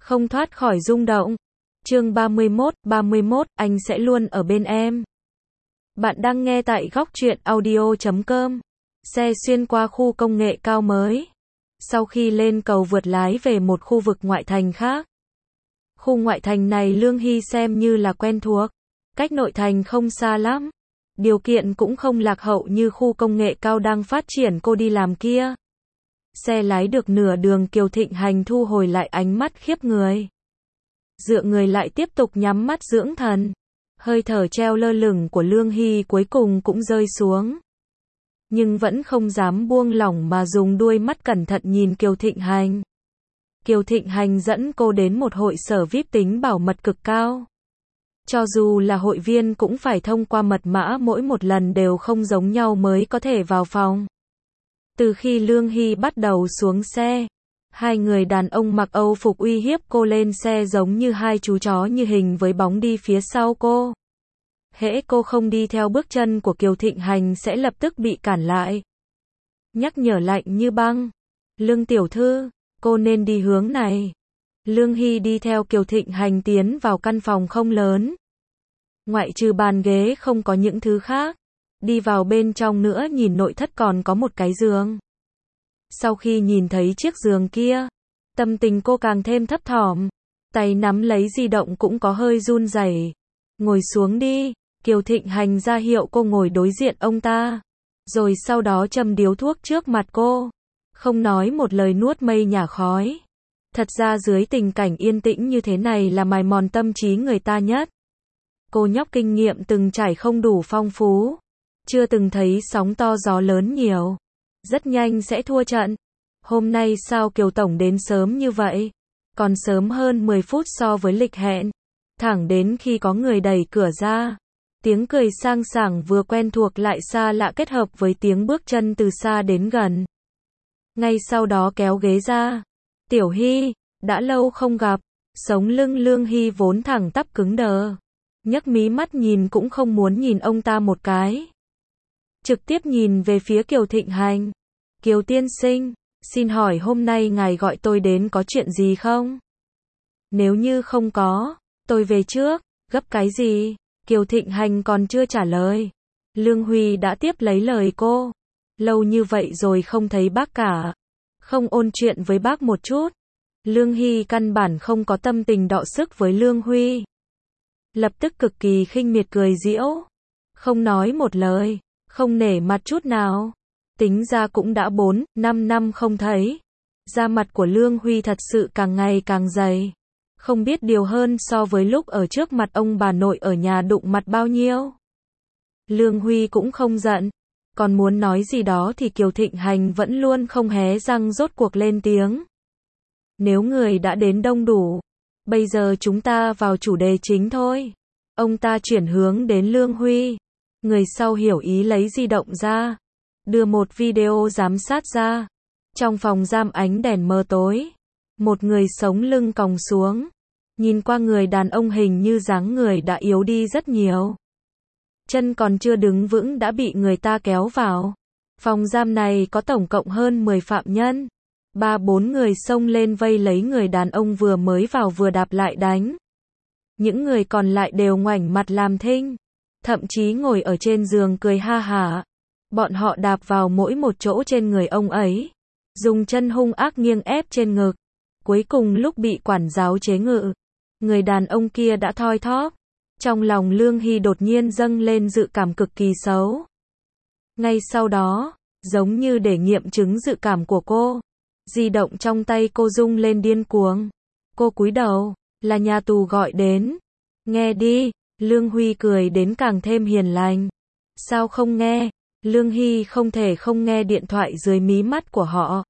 không thoát khỏi rung động. Chương 31, anh sẽ luôn ở bên em. Bạn đang nghe tại góc truyện audio.com. Xe xuyên qua khu công nghệ cao mới. Sau khi lên cầu vượt lái về một khu vực ngoại thành khác. Khu ngoại thành này Lương Hy xem như là quen thuộc. Cách nội thành không xa lắm. Điều kiện cũng không lạc hậu như khu công nghệ cao đang phát triển cô đi làm kia. Xe lái được nửa đường Kiều Thịnh Hành thu hồi lại ánh mắt khiếp người. Dựa người lại tiếp tục nhắm mắt dưỡng thần. Hơi thở treo lơ lửng của Lương Hy cuối cùng cũng rơi xuống. Nhưng vẫn không dám buông lỏng mà dùng đuôi mắt cẩn thận nhìn Kiều Thịnh Hành. Kiều Thịnh Hành dẫn cô đến một hội sở VIP tính bảo mật cực cao. Cho dù là hội viên cũng phải thông qua mật mã mỗi một lần đều không giống nhau mới có thể vào phòng. Từ khi Lương Hy bắt đầu xuống xe, hai người đàn ông mặc Âu phục uy hiếp cô lên xe giống như hai chú chó như hình với bóng đi phía sau cô. Hễ cô không đi theo bước chân của Kiều Thịnh Hành sẽ lập tức bị cản lại. Nhắc nhở lạnh như băng. Lương tiểu thư, cô nên đi hướng này. Lương Hy đi theo Kiều Thịnh Hành tiến vào căn phòng không lớn. Ngoại trừ bàn ghế không có những thứ khác. Đi vào bên trong nữa nhìn nội thất còn có một cái giường. Sau khi nhìn thấy chiếc giường kia, tâm tình cô càng thêm thấp thỏm. Tay nắm lấy di động cũng có hơi run rẩy. Ngồi xuống đi, Kiều Thịnh Hành ra hiệu cô ngồi đối diện ông ta. Rồi sau đó châm điếu thuốc trước mặt cô. Không nói một lời nuốt mây nhả khói. Thật ra dưới tình cảnh yên tĩnh như thế này là mài mòn tâm trí người ta nhất. Cô nhóc kinh nghiệm từng trải không đủ phong phú. Chưa từng thấy sóng to gió lớn nhiều. Rất nhanh sẽ thua trận. Hôm nay sao Kiều Tổng đến sớm như vậy? Còn sớm hơn 10 phút so với lịch hẹn. Thẳng đến khi có người đẩy cửa ra. Tiếng cười sang sảng vừa quen thuộc lại xa lạ kết hợp với tiếng bước chân từ xa đến gần. Ngay sau đó kéo ghế ra. Tiểu Hy, đã lâu không gặp. Sống lưng Lương Hy vốn thẳng tắp cứng đờ. Nhấc mí mắt nhìn cũng không muốn nhìn ông ta một cái. Trực tiếp nhìn về phía Kiều Thịnh Hành. Kiều tiên sinh, xin hỏi hôm nay ngài gọi tôi đến có chuyện gì không? Nếu như không có, tôi về trước. Gấp cái gì? Kiều Thịnh Hành còn chưa trả lời. Lương Huy đã tiếp lấy lời cô. Lâu như vậy rồi không thấy bác cả. Không ôn chuyện với bác một chút. Lương Hy căn bản không có tâm tình đọ sức với Lương Huy. Lập tức cực kỳ khinh miệt cười giễu. Không nói một lời. Không nể mặt chút nào. Tính ra cũng đã 4-5 năm không thấy. Da mặt của Lương Huy thật sự càng ngày càng dày. Không biết điều hơn so với lúc ở trước mặt ông bà nội ở nhà đụng mặt bao nhiêu. Lương Huy cũng không giận. Còn muốn nói gì đó thì Kiều Thịnh Hành vẫn luôn không hé răng rốt cuộc lên tiếng. Nếu người đã đến đông đủ. Bây giờ chúng ta vào chủ đề chính thôi. Ông ta chuyển hướng đến Lương Huy. Người sau hiểu ý lấy di động ra. Đưa một video giám sát ra. Trong phòng giam ánh đèn mờ tối. Một người sống lưng còng xuống. Nhìn qua người đàn ông hình như dáng người đã yếu đi rất nhiều. Chân còn chưa đứng vững đã bị người ta kéo vào. Phòng giam này có tổng cộng hơn 10 phạm nhân. 3-4 người xông lên vây lấy người đàn ông vừa mới vào vừa đạp lại đánh. Những người còn lại đều ngoảnh mặt làm thinh. Thậm chí ngồi ở trên giường cười ha hả. Bọn họ đạp vào mỗi một chỗ trên người ông ấy. Dùng chân hung ác nghiêng ép trên ngực. Cuối cùng lúc bị quản giáo chế ngự. Người đàn ông kia đã thoi thóp. Trong lòng Lương Hy đột nhiên dâng lên dự cảm cực kỳ xấu. Ngay sau đó, giống như để nghiệm chứng dự cảm của cô. Di động trong tay cô rung lên điên cuồng. Cô cúi đầu, là nhà tù gọi đến. Nghe đi, Lương Huy cười đến càng thêm hiền lành. Sao không nghe? Lương Hy không thể không nghe điện thoại dưới mí mắt của họ.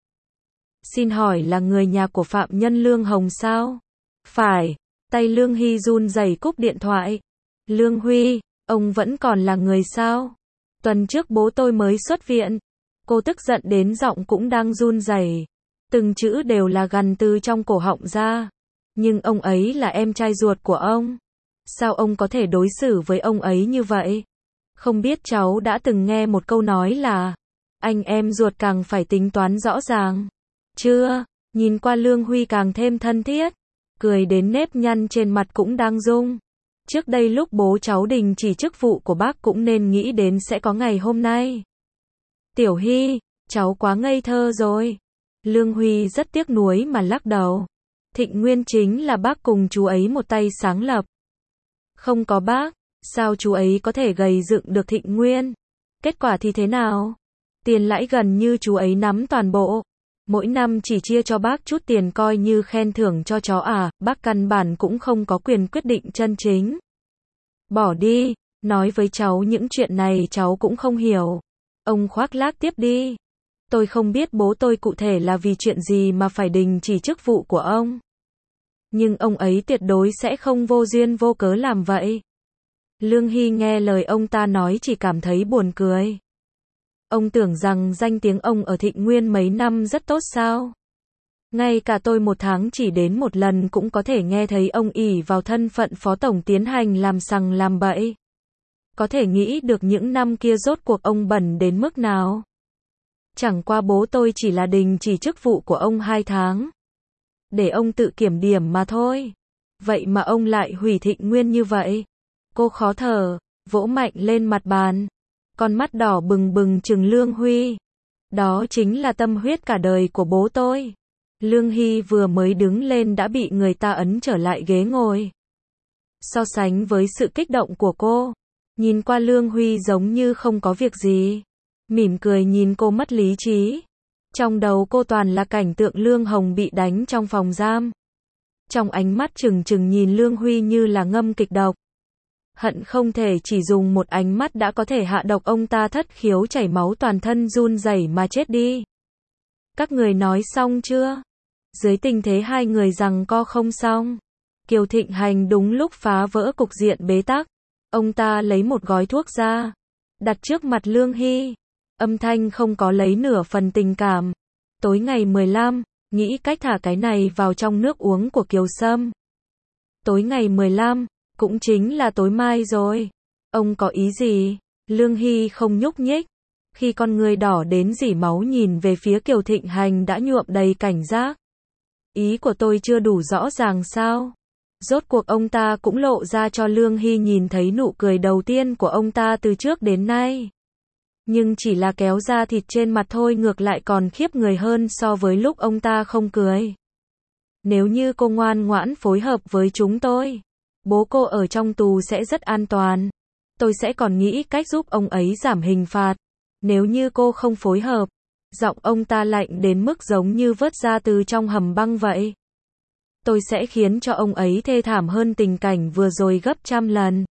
Xin hỏi là người nhà của phạm nhân Lương Hồng sao? Phải. Tay Lương Hy run rẩy cúp điện thoại. Lương Huy, ông vẫn còn là người sao? Tuần trước bố tôi mới xuất viện. Cô tức giận đến giọng cũng đang run rẩy. Từng chữ đều là gằn từ trong cổ họng ra. Nhưng ông ấy là em trai ruột của ông. Sao ông có thể đối xử với ông ấy như vậy? Không biết cháu đã từng nghe một câu nói là anh em ruột càng phải tính toán rõ ràng. Chưa, nhìn qua Lương Huy càng thêm thân thiết. cười đến nếp nhăn trên mặt cũng đang rung. Trước đây lúc bố cháu đình chỉ chức vụ của bác cũng nên nghĩ đến sẽ có ngày hôm nay. Tiểu Hy, cháu quá ngây thơ rồi. Lương Huy rất tiếc nuối mà lắc đầu. Thịnh Nguyên chính là bác cùng chú ấy một tay sáng lập. Không có bác, sao chú ấy có thể gầy dựng được Thịnh Nguyên? Kết quả thì thế nào? Tiền lãi gần như chú ấy nắm toàn bộ. Mỗi năm chỉ chia cho bác chút tiền coi như khen thưởng cho cháu à, bác căn bản cũng không có quyền quyết định chân chính. Bỏ đi, nói với cháu những chuyện này cháu cũng không hiểu. Ông khoác lác tiếp đi. Tôi không biết bố tôi cụ thể là vì chuyện gì mà phải đình chỉ chức vụ của ông. Nhưng ông ấy tuyệt đối sẽ không vô duyên vô cớ làm vậy. Lương Hy nghe lời ông ta nói chỉ cảm thấy buồn cười. Ông tưởng rằng danh tiếng ông ở Thịnh Nguyên mấy năm rất tốt sao? Ngay cả tôi một tháng chỉ đến một lần cũng có thể nghe thấy ông ỷ vào thân phận phó tổng tiến hành làm sằng làm bậy. Có thể nghĩ được những năm kia rốt cuộc ông bẩn đến mức nào. Chẳng qua bố tôi chỉ là đình chỉ chức vụ của ông 2 tháng. Để ông tự kiểm điểm mà thôi. Vậy mà ông lại hủy Thịnh Nguyên như vậy. Cô khó thở, vỗ mạnh lên mặt bàn. Con mắt đỏ bừng bừng trừng Lương Huy. Đó chính là tâm huyết cả đời của bố tôi. Lương Hy vừa mới đứng lên đã bị người ta ấn trở lại ghế ngồi. So sánh với sự kích động của cô, nhìn qua Lương Huy giống như không có việc gì. Mỉm cười nhìn cô mất lý trí. Trong đầu cô toàn là cảnh tượng Lương Hồng bị đánh trong phòng giam. Trong ánh mắt trừng trừng nhìn Lương Huy như là ngâm kịch độc. Hận không thể chỉ dùng một ánh mắt đã có thể hạ độc ông ta thất khiếu chảy máu toàn thân run rẩy mà chết đi. Các người nói xong chưa? Dưới tình thế hai người giằng co không xong, Kiều Thịnh Hành đúng lúc phá vỡ cục diện bế tắc. Ông ta lấy một gói thuốc ra, đặt trước mặt Lương Hy. Âm thanh không có lấy nửa phần tình cảm. Tối ngày 15, nghĩ cách thả cái này vào trong nước uống của Kiều Sâm. Tối ngày 15, cũng chính là tối mai rồi. Ông có ý gì? Lương Hy không nhúc nhích. Khi con người đỏ đến rỉ máu nhìn về phía Kiều Thịnh Hành đã nhuộm đầy cảnh giác. Ý của tôi chưa đủ rõ ràng sao? Rốt cuộc ông ta cũng lộ ra cho Lương Hy nhìn thấy nụ cười đầu tiên của ông ta từ trước đến nay. Nhưng chỉ là kéo ra thịt trên mặt thôi, ngược lại còn khiếp người hơn so với lúc ông ta không cười. Nếu như cô ngoan ngoãn phối hợp với chúng tôi, bố cô ở trong tù sẽ rất an toàn. Tôi sẽ còn nghĩ cách giúp ông ấy giảm hình phạt. Nếu như cô không phối hợp, giọng ông ta lạnh đến mức giống như vớt ra từ trong hầm băng vậy. Tôi sẽ khiến cho ông ấy thê thảm hơn tình cảnh vừa rồi gấp trăm lần.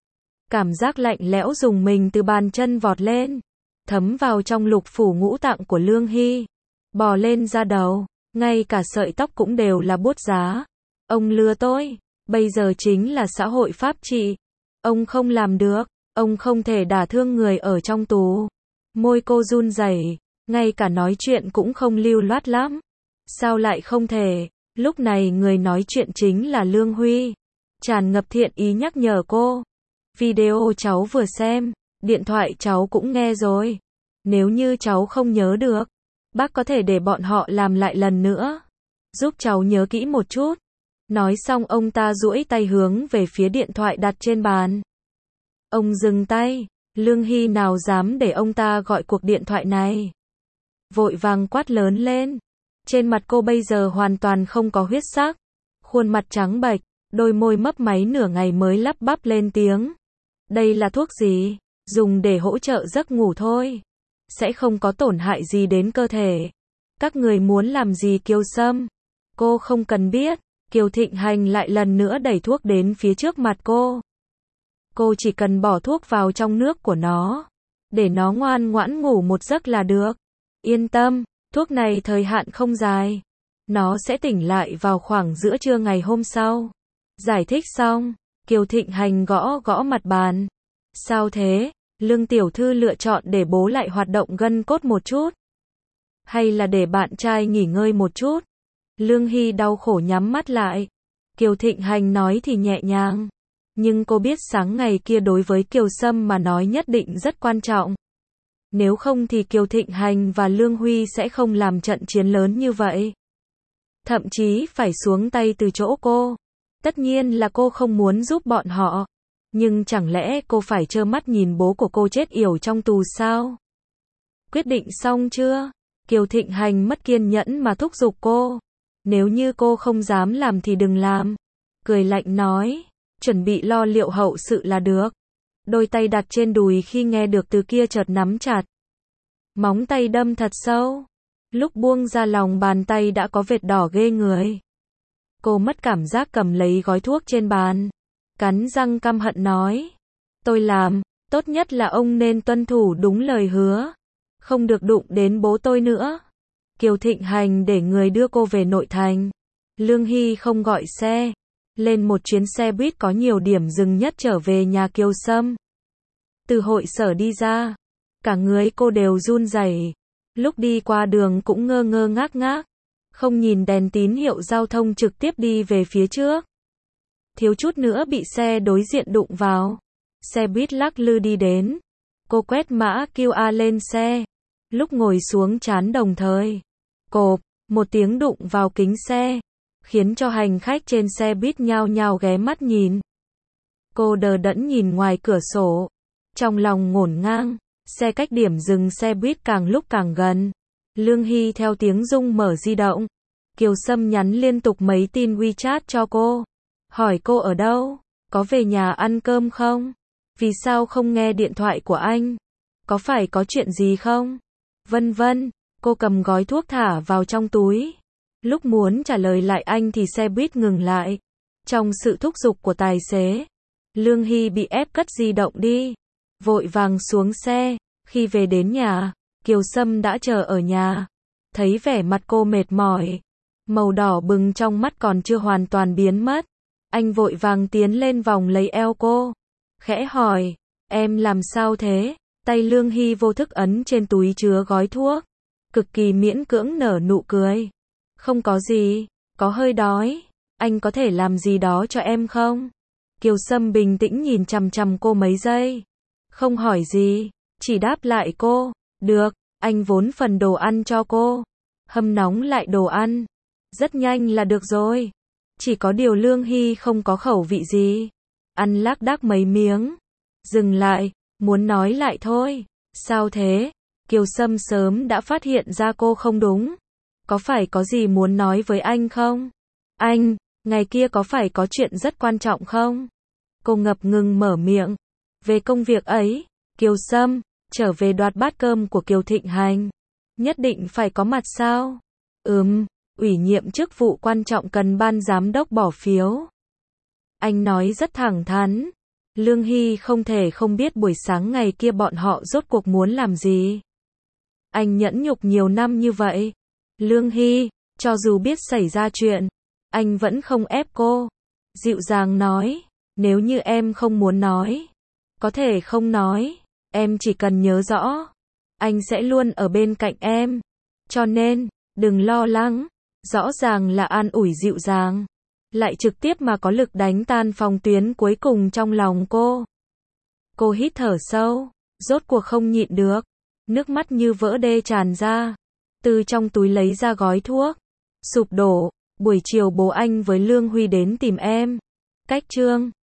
Cảm giác lạnh lẽo rùng mình từ bàn chân vọt lên, thấm vào trong lục phủ ngũ tạng của Lương Hy, bò lên da đầu, ngay cả sợi tóc cũng đều là buốt giá. Ông lừa tôi, bây giờ chính là xã hội pháp trị. Ông không làm được, ông không thể đả thương người ở trong tù. Môi cô run rẩy, ngay cả nói chuyện cũng không lưu loát lắm. Sao lại không thể? Lúc này người nói chuyện chính là Lương Huy, tràn ngập thiện ý nhắc nhở cô. Video cháu vừa xem, điện thoại cháu cũng nghe rồi. Nếu như cháu không nhớ được, bác có thể để bọn họ làm lại lần nữa. Giúp cháu nhớ kỹ một chút. Nói xong ông ta duỗi tay hướng về phía điện thoại đặt trên bàn. Ông dừng tay, Lương Hy nào dám để ông ta gọi cuộc điện thoại này. Vội vàng quát lớn lên. Trên mặt cô bây giờ hoàn toàn không có huyết sắc. Khuôn mặt trắng bệch, đôi môi mấp máy nửa ngày mới lắp bắp lên tiếng. Đây là thuốc gì? Dùng để hỗ trợ giấc ngủ thôi. Sẽ không có tổn hại gì đến cơ thể. Các người muốn làm gì Kiều Sâm? Cô không cần biết. Kiều Thịnh Hành lại lần nữa đẩy thuốc đến phía trước mặt cô. Cô chỉ cần bỏ thuốc vào trong nước của nó, để nó ngoan ngoãn ngủ một giấc là được. Yên tâm, thuốc này thời hạn không dài. Nó sẽ tỉnh lại vào khoảng giữa trưa ngày hôm sau. Giải thích xong, Kiều Thịnh Hành gõ gõ mặt bàn. Sao thế? Lương tiểu thư lựa chọn để bố lại hoạt động gân cốt một chút, hay là để bạn trai nghỉ ngơi một chút? Lương Hy đau khổ nhắm mắt lại. Kiều Thịnh Hành nói thì nhẹ nhàng, nhưng cô biết sáng ngày kia đối với Kiều Sâm mà nói nhất định rất quan trọng. Nếu không thì Kiều Thịnh Hành và Lương Huy sẽ không làm trận chiến lớn như vậy. thậm chí phải xuống tay từ chỗ cô. Tất nhiên là cô không muốn giúp bọn họ. Nhưng chẳng lẽ cô phải trơ mắt nhìn bố của cô chết yểu trong tù sao? Quyết định xong chưa? Kiều Thịnh Hành mất kiên nhẫn mà thúc giục cô. Nếu như cô không dám làm thì đừng làm. Cười lạnh nói, chuẩn bị lo liệu hậu sự là được. Đôi tay đặt trên đùi khi nghe được từ kia chợt nắm chặt. Móng tay đâm thật sâu. Lúc buông ra lòng bàn tay đã có vệt đỏ ghê người. Cô mất cảm giác cầm lấy gói thuốc trên bàn. Cắn răng căm hận nói. Tôi làm, tốt nhất là ông nên tuân thủ đúng lời hứa. Không được đụng đến bố tôi nữa. Kiều Thịnh Hành để người đưa cô về nội thành. Lương Hy không gọi xe. Lên một chuyến xe buýt có nhiều điểm dừng nhất trở về nhà Kiều Sâm. Từ hội sở đi ra, cả người cô đều run rẩy. Lúc đi qua đường cũng ngơ ngơ ngác ngác. Không nhìn đèn tín hiệu giao thông trực tiếp đi về phía trước. Thiếu chút nữa bị xe đối diện đụng vào. Xe buýt lắc lư đi đến. Cô quét mã QR lên xe. Lúc ngồi xuống trán đồng thời. Cộp, một tiếng đụng vào kính xe. Khiến cho hành khách trên xe buýt nhao nhao ghé mắt nhìn. Cô đờ đẫn nhìn ngoài cửa sổ. Trong lòng ngổn ngang. Xe cách điểm dừng xe buýt càng lúc càng gần. Lương Hy theo tiếng rung mở di động. Kiều Sâm nhắn liên tục mấy tin WeChat cho cô. Hỏi cô ở đâu? Có về nhà ăn cơm không? Vì sao không nghe điện thoại của anh? Có phải có chuyện gì không? Vân vân. Cô cầm gói thuốc thả vào trong túi. Lúc muốn trả lời lại anh thì xe buýt ngừng lại. Trong sự thúc giục của tài xế, Lương Hy bị ép cất di động đi. Vội vàng xuống xe. Khi về đến nhà, Kiều Sâm đã chờ ở nhà. Thấy vẻ mặt cô mệt mỏi, màu đỏ bừng trong mắt còn chưa hoàn toàn biến mất. Anh vội vàng tiến lên vòng lấy eo cô. Khẽ hỏi, em làm sao thế? Tay Lương Hy vô thức ấn trên túi chứa gói thuốc. Cực kỳ miễn cưỡng nở nụ cười. Không có gì, có hơi đói. Anh có thể làm gì đó cho em không? Kiều Sâm bình tĩnh nhìn chằm chằm cô mấy giây. Không hỏi gì, chỉ đáp lại cô. Được, anh vốn phần đồ ăn cho cô. Hâm nóng lại đồ ăn. Rất nhanh là được rồi. Chỉ có điều Lương Hy không có khẩu vị gì. Ăn lác đác mấy miếng. Dừng lại, muốn nói lại thôi. Sao thế? Kiều Sâm sớm đã phát hiện ra cô không đúng. Có phải có gì muốn nói với anh không? Anh, ngày kia có phải có chuyện rất quan trọng không? Cô ngập ngừng mở miệng. Về công việc ấy, Kiều Sâm, trở về đoạt bát cơm của Kiều Thịnh Hành. Nhất định phải có mặt sao? Ủy nhiệm chức vụ quan trọng cần ban giám đốc bỏ phiếu. Anh nói rất thẳng thắn. Lương Hy không thể không biết buổi sáng ngày kia bọn họ rốt cuộc muốn làm gì. Anh nhẫn nhục nhiều năm như vậy. Lương Hy, cho dù biết xảy ra chuyện, anh vẫn không ép cô. Dịu dàng nói, nếu như em không muốn nói, có thể không nói. Em chỉ cần nhớ rõ, anh sẽ luôn ở bên cạnh em. Cho nên, đừng lo lắng. Rõ ràng là an ủi dịu dàng, lại trực tiếp mà có lực đánh tan phòng tuyến cuối cùng trong lòng cô. Cô hít thở sâu, rốt cuộc không nhịn được. Nước mắt như vỡ đê tràn ra. Từ trong túi lấy ra gói thuốc. Sụp đổ, buổi chiều bố anh với Lương Huy đến tìm em. Cách chương